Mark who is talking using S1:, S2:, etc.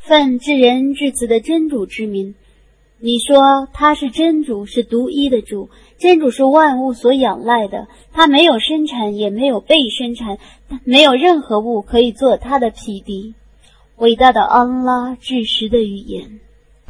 S1: 奉至仁至慈的真主之名，你说他是真主，是独一的主，真主是万物所仰赖的，他没有生产，也没有被生产，没有任何物可以做他的匹敌。伟大的安拉至实的语言。